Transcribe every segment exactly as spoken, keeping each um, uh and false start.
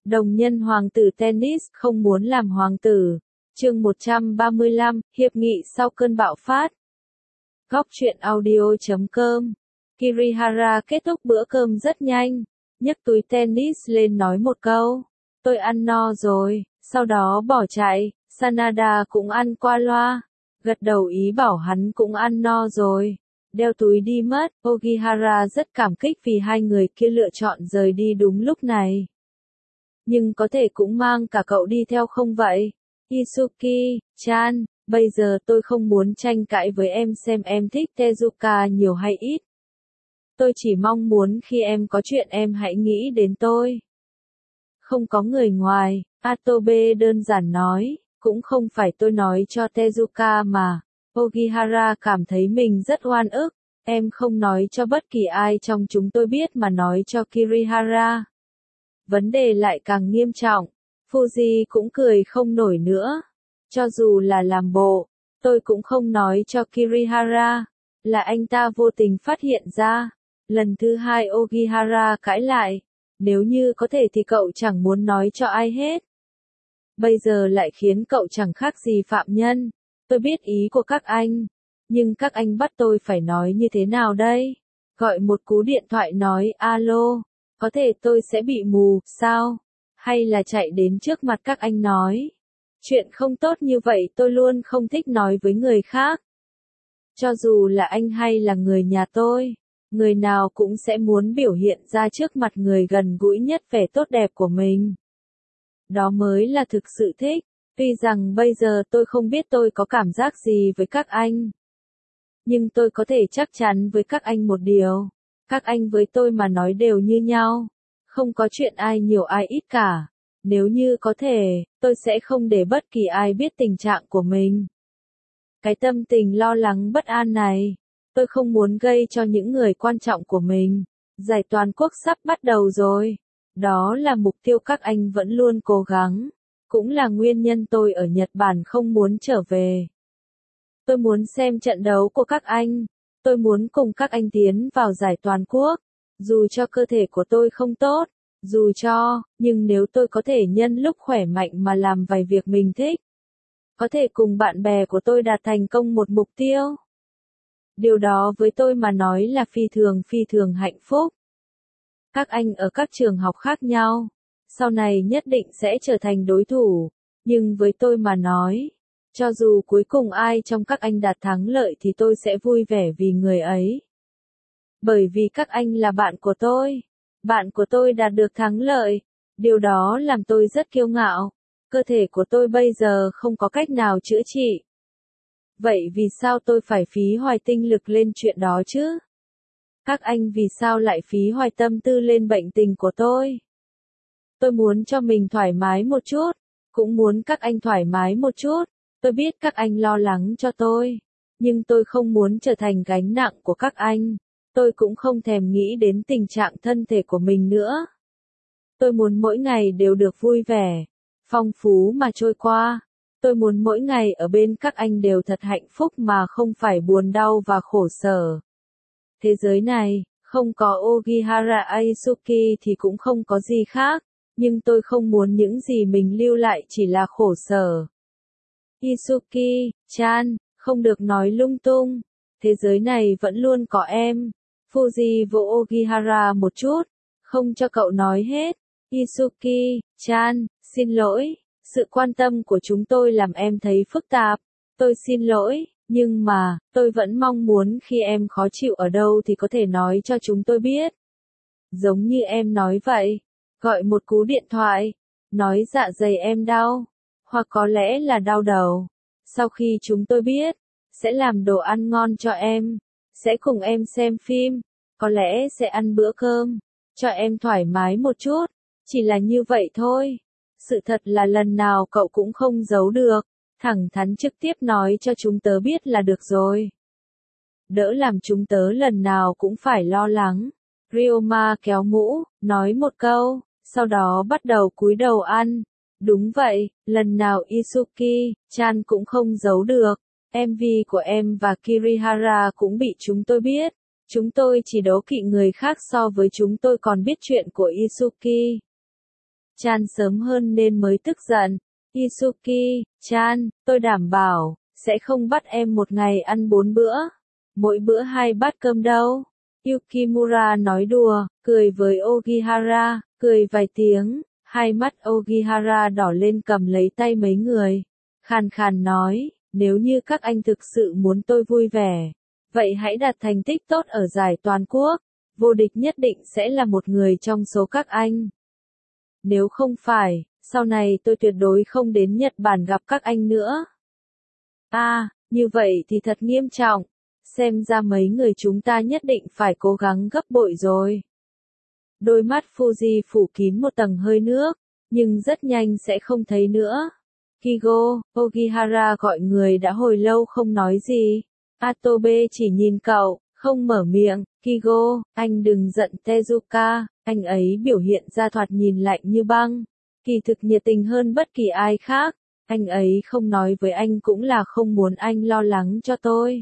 Đồng nhân hoàng tử tennis không muốn làm hoàng tử. Chương một trăm ba mươi lăm, hiệp nghị sau cơn bạo phát. Góc truyện audio chấm com. Kirihara kết thúc bữa cơm rất nhanh, nhấc túi tennis lên nói một câu, tôi ăn no rồi, sau đó bỏ chạy. Sanada cũng ăn qua loa, gật đầu ý bảo hắn cũng ăn no rồi, đeo túi đi mất. Ogihara rất cảm kích vì hai người kia lựa chọn rời đi đúng lúc này. Nhưng có thể cũng mang cả cậu đi theo không vậy? Isuki-chan, bây giờ tôi không muốn tranh cãi với em xem em thích Tezuka nhiều hay ít. Tôi chỉ mong muốn khi em có chuyện em hãy nghĩ đến tôi. Không có người ngoài, Atobe đơn giản nói, cũng không phải tôi nói cho Tezuka mà. Ogihara cảm thấy mình rất oan ức, em không nói cho bất kỳ ai trong chúng tôi biết mà nói cho Kirihara. Vấn đề lại càng nghiêm trọng. Fuji cũng cười không nổi nữa. Cho dù là làm bộ, tôi cũng không nói cho Kirihara, là anh ta vô tình phát hiện ra. Lần thứ hai Ogihara cãi lại, nếu như có thể thì cậu chẳng muốn nói cho ai hết. Bây giờ lại khiến cậu chẳng khác gì phạm nhân. Tôi biết ý của các anh, nhưng các anh bắt tôi phải nói như thế nào đây? Gọi một cú điện thoại nói alo, có thể tôi sẽ bị mù, sao? Hay là chạy đến trước mặt các anh nói. Chuyện không tốt như vậy tôi luôn không thích nói với người khác. Cho dù là anh hay là người nhà tôi, người nào cũng sẽ muốn biểu hiện ra trước mặt người gần gũi nhất vẻ tốt đẹp của mình. Đó mới là thực sự thích, tuy rằng bây giờ tôi không biết tôi có cảm giác gì với các anh. Nhưng tôi có thể chắc chắn với các anh một điều, các anh với tôi mà nói đều như nhau, không có chuyện ai nhiều ai ít cả. Nếu như có thể, tôi sẽ không để bất kỳ ai biết tình trạng của mình. Cái tâm tình lo lắng bất an này, tôi không muốn gây cho những người quan trọng của mình. Giải toàn quốc sắp bắt đầu rồi. Đó là mục tiêu các anh vẫn luôn cố gắng. Cũng là nguyên nhân tôi ở Nhật Bản không muốn trở về. Tôi muốn xem trận đấu của các anh. Tôi muốn cùng các anh tiến vào giải toàn quốc. Dù cho cơ thể của tôi không tốt. Dù cho, nhưng nếu tôi có thể nhân lúc khỏe mạnh mà làm vài việc mình thích. Có thể cùng bạn bè của tôi đạt thành công một mục tiêu. Điều đó với tôi mà nói là phi thường phi thường hạnh phúc. Các anh ở các trường học khác nhau, sau này nhất định sẽ trở thành đối thủ, nhưng với tôi mà nói, cho dù cuối cùng ai trong các anh đạt thắng lợi thì tôi sẽ vui vẻ vì người ấy. Bởi vì các anh là bạn của tôi, bạn của tôi đạt được thắng lợi, điều đó làm tôi rất kiêu ngạo. Cơ thể của tôi bây giờ không có cách nào chữa trị. Vậy vì sao tôi phải phí hoài tinh lực lên chuyện đó chứ? Các anh vì sao lại phí hoài tâm tư lên bệnh tình của tôi? Tôi muốn cho mình thoải mái một chút, cũng muốn các anh thoải mái một chút. Tôi biết các anh lo lắng cho tôi, nhưng tôi không muốn trở thành gánh nặng của các anh. Tôi cũng không thèm nghĩ đến tình trạng thân thể của mình nữa. Tôi muốn mỗi ngày đều được vui vẻ, phong phú mà trôi qua. Tôi muốn mỗi ngày ở bên các anh đều thật hạnh phúc mà không phải buồn đau và khổ sở. Thế giới này, không có Ogihara Aisuki thì cũng không có gì khác, nhưng tôi không muốn những gì mình lưu lại chỉ là khổ sở. Isuki-chan, không được nói lung tung, thế giới này vẫn luôn có em. Fuji vỗ Ogihara một chút, không cho cậu nói hết. Isuki-chan, xin lỗi, sự quan tâm của chúng tôi làm em thấy phức tạp. Tôi xin lỗi, nhưng mà, tôi vẫn mong muốn khi em khó chịu ở đâu thì có thể nói cho chúng tôi biết. Giống như em nói vậy, gọi một cú điện thoại, nói dạ dày em đau, hoặc có lẽ là đau đầu. Sau khi chúng tôi biết, sẽ làm đồ ăn ngon cho em, sẽ cùng em xem phim, có lẽ sẽ ăn bữa cơm, cho em thoải mái một chút, chỉ là như vậy thôi. Sự thật là lần nào cậu cũng không giấu được, thẳng thắn trực tiếp nói cho chúng tớ biết là được rồi. Đỡ làm chúng tớ lần nào cũng phải lo lắng. Ryoma kéo mũ, nói một câu, sau đó bắt đầu cúi đầu ăn. Đúng vậy, lần nào Isuki-chan cũng không giấu được. em vê của em và Kirihara cũng bị chúng tôi biết. Chúng tôi chỉ đố kỵ người khác so với chúng tôi còn biết chuyện của Isuki. Chan sớm hơn nên mới tức giận. Isuki-chan, tôi đảm bảo, sẽ không bắt em một ngày ăn bốn bữa. Mỗi bữa hai bát cơm đâu. Yukimura nói đùa, cười với Ogihara, cười vài tiếng, hai mắt Ogihara đỏ lên cầm lấy tay mấy người. Khàn khàn nói, nếu như các anh thực sự muốn tôi vui vẻ, vậy hãy đạt thành tích tốt ở giải toàn quốc. Vô địch nhất định sẽ là một người trong số các anh. Nếu không phải, sau này tôi tuyệt đối không đến Nhật Bản gặp các anh nữa. À, như vậy thì thật nghiêm trọng. Xem ra mấy người chúng ta nhất định phải cố gắng gấp bội rồi. Đôi mắt Fuji phủ kín một tầng hơi nước, nhưng rất nhanh sẽ không thấy nữa. Kigo, Ogihara gọi người đã hồi lâu không nói gì. Atobe chỉ nhìn cậu, không mở miệng. Kigo, anh đừng giận Tezuka, anh ấy biểu hiện ra thoạt nhìn lạnh như băng. Kỳ thực nhiệt tình hơn bất kỳ ai khác. Anh ấy không nói với anh cũng là không muốn anh lo lắng cho tôi.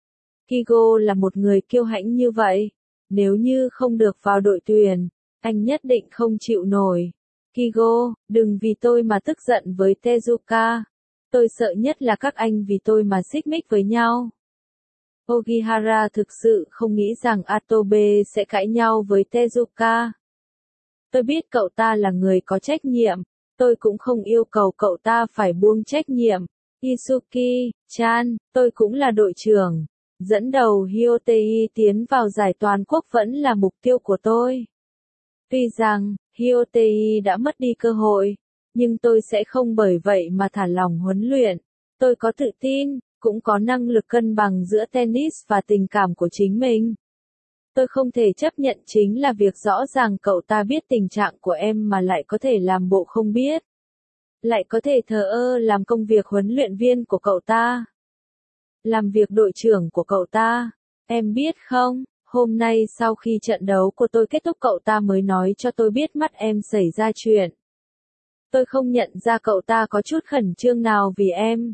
Kigo là một người kiêu hãnh như vậy. Nếu như không được vào đội tuyển, anh nhất định không chịu nổi. Kigo, đừng vì tôi mà tức giận với Tezuka. Tôi sợ nhất là các anh vì tôi mà xích mích với nhau. Ogihara thực sự không nghĩ rằng Atobe sẽ cãi nhau với Tezuka. Tôi biết cậu ta là người có trách nhiệm. Tôi cũng không yêu cầu cậu ta phải buông trách nhiệm. Isuki-chan, tôi cũng là đội trưởng. Dẫn đầu Hyotei tiến vào giải toàn quốc vẫn là mục tiêu của tôi. Tuy rằng, Hyotei đã mất đi cơ hội, nhưng tôi sẽ không bởi vậy mà thả lỏng huấn luyện. Tôi có tự tin, cũng có năng lực cân bằng giữa tennis và tình cảm của chính mình. Tôi không thể chấp nhận chính là việc rõ ràng cậu ta biết tình trạng của em mà lại có thể làm bộ không biết. Lại có thể thờ ơ làm công việc huấn luyện viên của cậu ta. Làm việc đội trưởng của cậu ta. Em biết không, hôm nay sau khi trận đấu của tôi kết thúc cậu ta mới nói cho tôi biết mắt em xảy ra chuyện. Tôi không nhận ra cậu ta có chút khẩn trương nào vì em.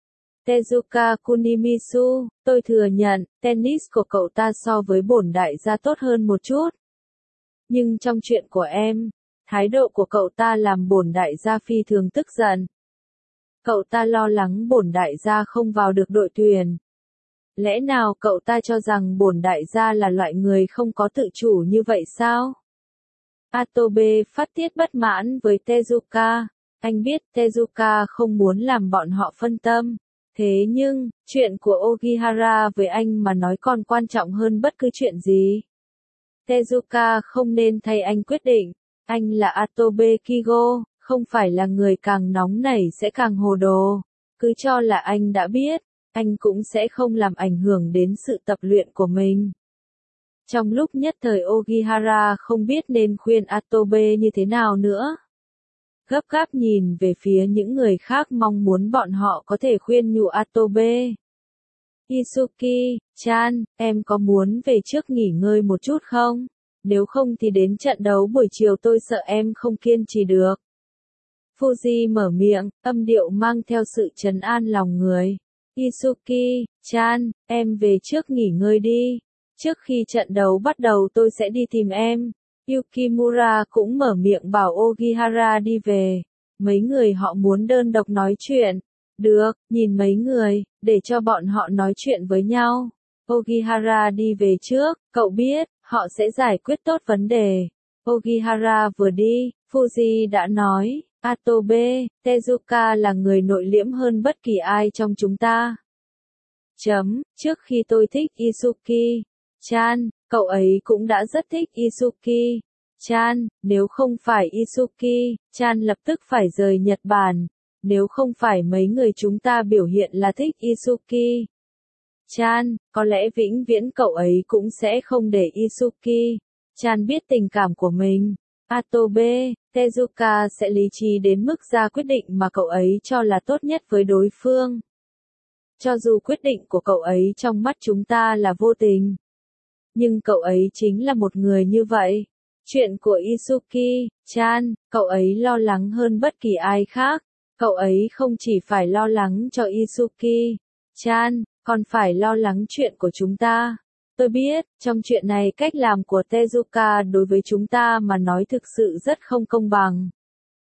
Tezuka Kunimisu, tôi thừa nhận, tennis của cậu ta so với bổn đại gia tốt hơn một chút. Nhưng trong chuyện của em, thái độ của cậu ta làm bổn đại gia phi thường tức giận. Cậu ta lo lắng bổn đại gia không vào được đội tuyển. Lẽ nào cậu ta cho rằng bổn đại gia là loại người không có tự chủ như vậy sao? Atobe phát tiết bất mãn với Tezuka. Anh biết Tezuka không muốn làm bọn họ phân tâm. Thế nhưng, chuyện của Ogihara với anh mà nói còn quan trọng hơn bất cứ chuyện gì. Tezuka không nên thay anh quyết định. Anh là Atobe Kigo, không phải là người càng nóng nảy sẽ càng hồ đồ. Cứ cho là anh đã biết, anh cũng sẽ không làm ảnh hưởng đến sự tập luyện của mình. Trong lúc nhất thời Ogihara không biết nên khuyên Atobe như thế nào nữa. Gấp gáp nhìn về phía những người khác mong muốn bọn họ có thể khuyên nhủ Atobe. Isuki-chan, em có muốn về trước nghỉ ngơi một chút không? Nếu không thì đến trận đấu buổi chiều tôi sợ em không kiên trì được. Fuji mở miệng, âm điệu mang theo sự trấn an lòng người. Isuki-chan, em về trước nghỉ ngơi đi. Trước khi trận đấu bắt đầu tôi sẽ đi tìm em. Yukimura cũng mở miệng bảo Ogihara đi về. Mấy người họ muốn đơn độc nói chuyện. Được, nhìn mấy người, để cho bọn họ nói chuyện với nhau. Ogihara đi về trước, cậu biết, họ sẽ giải quyết tốt vấn đề. Ogihara vừa đi, Fuji đã nói, Atobe, Tezuka là người nội liễm hơn bất kỳ ai trong chúng ta. Chấm, trước khi tôi thích Isuki-chan, cậu ấy cũng đã rất thích Isuki-chan, nếu không phải Isuki-chan lập tức phải rời Nhật Bản, nếu không phải mấy người chúng ta biểu hiện là thích Isuki-chan, có lẽ vĩnh viễn cậu ấy cũng sẽ không để Isuki-chan biết tình cảm của mình. Atobe, Tezuka sẽ lý trí đến mức ra quyết định mà cậu ấy cho là tốt nhất với đối phương. Cho dù quyết định của cậu ấy trong mắt chúng ta là vô tình. Nhưng cậu ấy chính là một người như vậy. Chuyện của Isuki-chan, cậu ấy lo lắng hơn bất kỳ ai khác. Cậu ấy không chỉ phải lo lắng cho Isuki-chan, còn phải lo lắng chuyện của chúng ta. Tôi biết, trong chuyện này cách làm của Tezuka đối với chúng ta mà nói thực sự rất không công bằng.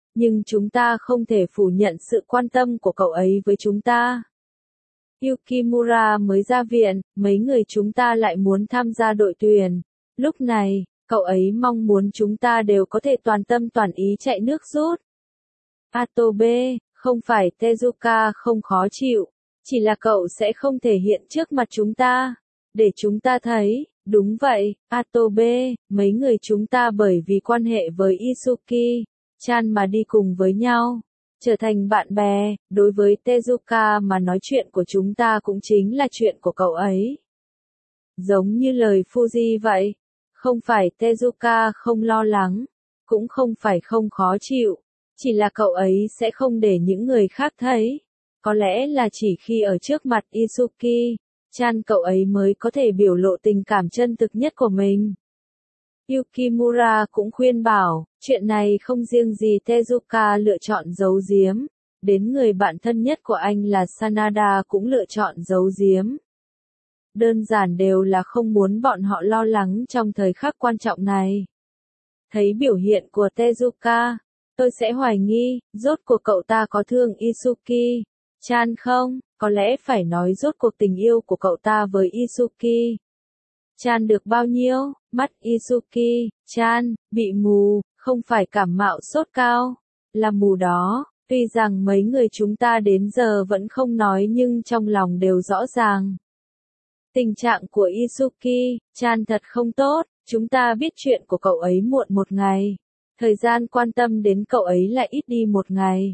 nhưng chúng ta không thể phủ nhận sự quan tâm của cậu ấy với chúng ta. Yukimura mới ra viện, mấy người chúng ta lại muốn tham gia đội tuyển. Lúc này, cậu ấy mong muốn chúng ta đều có thể toàn tâm toàn ý chạy nước rút. Atobe, không phải Tezuka không khó chịu, chỉ là cậu sẽ không thể hiện trước mặt chúng ta, để chúng ta thấy. Đúng vậy, Atobe, mấy người chúng ta bởi vì quan hệ với Isuki-chan mà đi cùng với nhau, trở thành bạn bè. Đối với Tezuka mà nói, chuyện của chúng ta cũng chính là chuyện của cậu ấy. Giống như lời Fuji vậy, không phải Tezuka không lo lắng, cũng không phải không khó chịu, chỉ là cậu ấy sẽ không để những người khác thấy. Có lẽ là chỉ khi ở trước mặt Isuki-chan cậu ấy mới có thể biểu lộ tình cảm chân thực nhất của mình. Yukimura cũng khuyên bảo, chuyện này không riêng gì Tezuka lựa chọn giấu giếm, đến người bạn thân nhất của anh là Sanada cũng lựa chọn giấu giếm. Đơn giản đều là không muốn bọn họ lo lắng trong thời khắc quan trọng này. Thấy biểu hiện của Tezuka, tôi sẽ hoài nghi, rốt cuộc cậu ta có thương Isuki-chan không? Có lẽ phải nói rốt cuộc tình yêu của cậu ta với Isuki-chan được bao nhiêu? Mắt Isuki-chan bị mù, không phải cảm mạo sốt cao, là mù đó. Tuy rằng mấy người chúng ta đến giờ vẫn không nói nhưng trong lòng đều rõ ràng. Tình trạng của Isuki-chan thật không tốt, chúng ta biết chuyện của cậu ấy muộn một ngày. Thời gian quan tâm đến cậu ấy lại ít đi một ngày.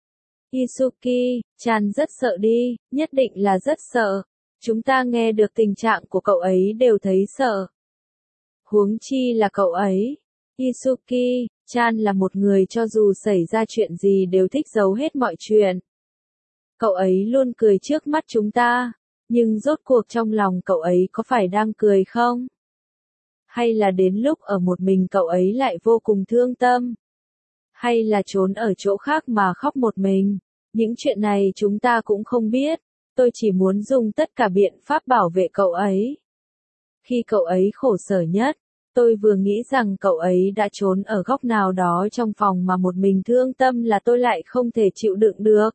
Isuki-chan rất sợ đi, nhất định là rất sợ. Chúng ta nghe được tình trạng của cậu ấy đều thấy sợ. Huống chi là cậu ấy. Isuki-chan là một người cho dù xảy ra chuyện gì đều thích giấu hết mọi chuyện. Cậu ấy luôn cười trước mắt chúng ta, nhưng rốt cuộc trong lòng cậu ấy có phải đang cười không? Hay là đến lúc ở một mình cậu ấy lại vô cùng thương tâm? Hay là trốn ở chỗ khác mà khóc một mình? Những chuyện này chúng ta cũng không biết, tôi chỉ muốn dùng tất cả biện pháp bảo vệ cậu ấy. Khi cậu ấy khổ sở nhất, tôi vừa nghĩ rằng cậu ấy đã trốn ở góc nào đó trong phòng mà một mình thương tâm là tôi lại không thể chịu đựng được.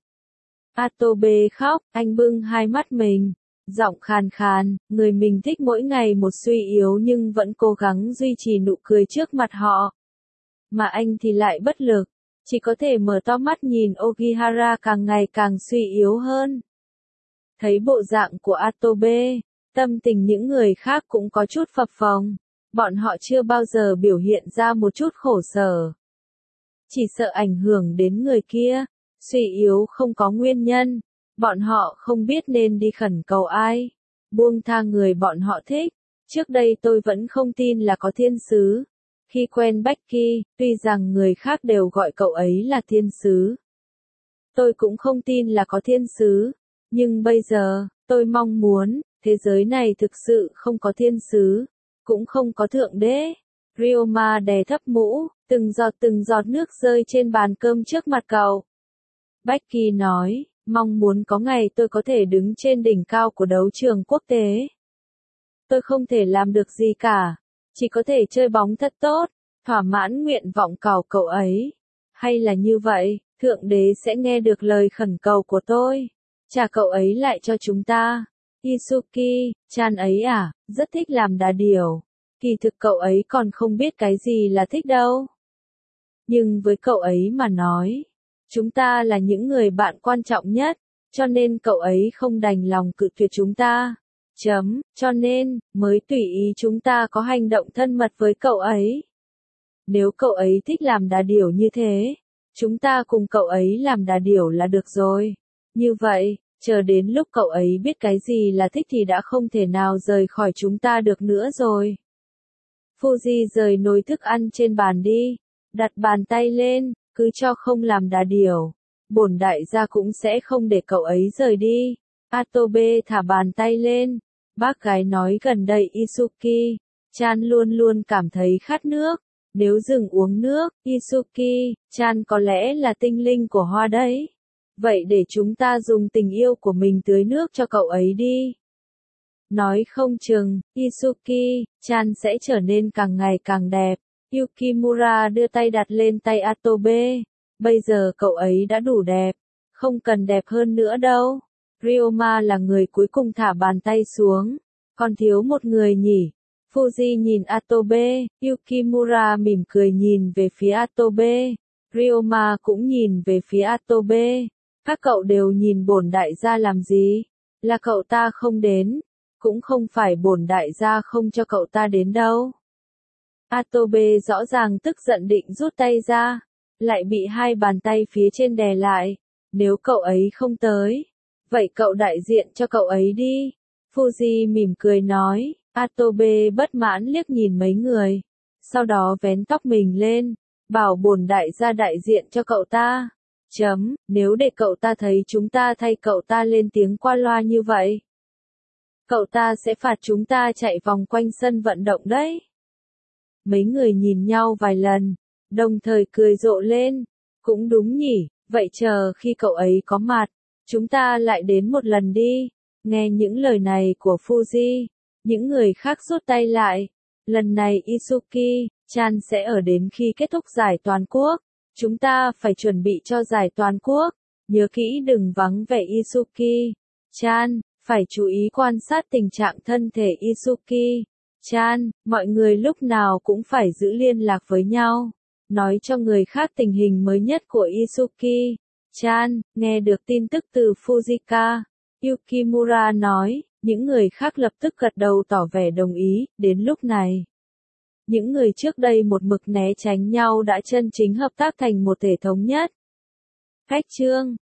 Atobe khóc, anh bưng hai mắt mình, giọng khàn khàn, người mình thích mỗi ngày một suy yếu nhưng vẫn cố gắng duy trì nụ cười trước mặt họ. Mà anh thì lại bất lực, chỉ có thể mở to mắt nhìn Ogihara càng ngày càng suy yếu hơn. Thấy bộ dạng của Atobe, tâm tình những người khác cũng có chút phập phồng. Bọn họ chưa bao giờ biểu hiện ra một chút khổ sở. Chỉ sợ ảnh hưởng đến người kia, suy yếu không có nguyên nhân. Bọn họ không biết nên đi khẩn cầu ai, buông tha người bọn họ thích. Trước đây tôi vẫn không tin là có thiên sứ. Khi quen Becky, tuy rằng người khác đều gọi cậu ấy là thiên sứ, tôi cũng không tin là có thiên sứ. Nhưng bây giờ, tôi mong muốn, thế giới này thực sự không có thiên sứ, cũng không có thượng đế. Ryoma đè thấp mũ, từng giọt từng giọt nước rơi trên bàn cơm trước mặt cậu. Becky nói, mong muốn có ngày tôi có thể đứng trên đỉnh cao của đấu trường quốc tế. Tôi không thể làm được gì cả, chỉ có thể chơi bóng thật tốt, thỏa mãn nguyện vọng cầu cậu ấy. Hay là như vậy, Thượng Đế sẽ nghe được lời khẩn cầu của tôi, trả cậu ấy lại cho chúng ta. Isuki-chan ấy à, rất thích làm đà điểu. Kỳ thực cậu ấy còn không biết cái gì là thích đâu. Nhưng với cậu ấy mà nói, chúng ta là những người bạn quan trọng nhất, cho nên cậu ấy không đành lòng cự tuyệt chúng ta. Chấm, cho nên, mới tùy ý chúng ta có hành động thân mật với cậu ấy. Nếu cậu ấy thích làm đà điểu như thế, chúng ta cùng cậu ấy làm đà điểu là được rồi. Như vậy, chờ đến lúc cậu ấy biết cái gì là thích thì đã không thể nào rời khỏi chúng ta được nữa rồi. Fuji rời nồi thức ăn trên bàn đi, đặt bàn tay lên, cứ cho không làm đà điểu. Bổn đại gia cũng sẽ không để cậu ấy rời đi. Atobe thả bàn tay lên. Bác gái nói gần đây Isuki-chan luôn luôn cảm thấy khát nước. Nếu dừng uống nước, Isuki-chan có lẽ là tinh linh của hoa đấy. Vậy để chúng ta dùng tình yêu của mình tưới nước cho cậu ấy đi. Nói không chừng, Isuki-chan sẽ trở nên càng ngày càng đẹp. Yukimura đưa tay đặt lên tay Atobe. Bây giờ cậu ấy đã đủ đẹp, không cần đẹp hơn nữa đâu. Ryoma là người cuối cùng thả bàn tay xuống. Còn thiếu một người nhỉ? Fuji nhìn Atobe, Yukimura mỉm cười nhìn về phía Atobe. Ryoma cũng nhìn về phía Atobe. Các cậu đều nhìn bổn đại gia làm gì? Là cậu ta không đến, cũng không phải bổn đại gia không cho cậu ta đến đâu. Atobe rõ ràng tức giận định rút tay ra, lại bị hai bàn tay phía trên đè lại. Nếu cậu ấy không tới, vậy cậu đại diện cho cậu ấy đi. Fuji mỉm cười nói. Atobe bất mãn liếc nhìn mấy người, sau đó vén tóc mình lên, bảo bổn đại gia đại diện cho cậu ta. Chấm, nếu để cậu ta thấy chúng ta thay cậu ta lên tiếng qua loa như vậy, cậu ta sẽ phạt chúng ta chạy vòng quanh sân vận động đấy. Mấy người nhìn nhau vài lần, đồng thời cười rộ lên. Cũng đúng nhỉ, vậy chờ khi cậu ấy có mặt, chúng ta lại đến một lần đi. Nghe những lời này của Fuji, những người khác rút tay lại. Lần này Isuki Chan sẽ ở đến khi kết thúc giải toàn quốc. Chúng ta phải chuẩn bị cho giải toàn quốc. Nhớ kỹ đừng vắng vẻ Isuki Chan, phải chú ý quan sát tình trạng thân thể Isuki Chan. Mọi người lúc nào cũng phải giữ liên lạc với nhau, nói cho người khác tình hình mới nhất của Isuki Chan. Nghe được tin tức từ Fujika, Yukimura nói. Những người khác lập tức gật đầu tỏ vẻ đồng ý. Đến lúc này, những người trước đây một mực né tránh nhau đã chân chính hợp tác thành một thể thống nhất. Khách chương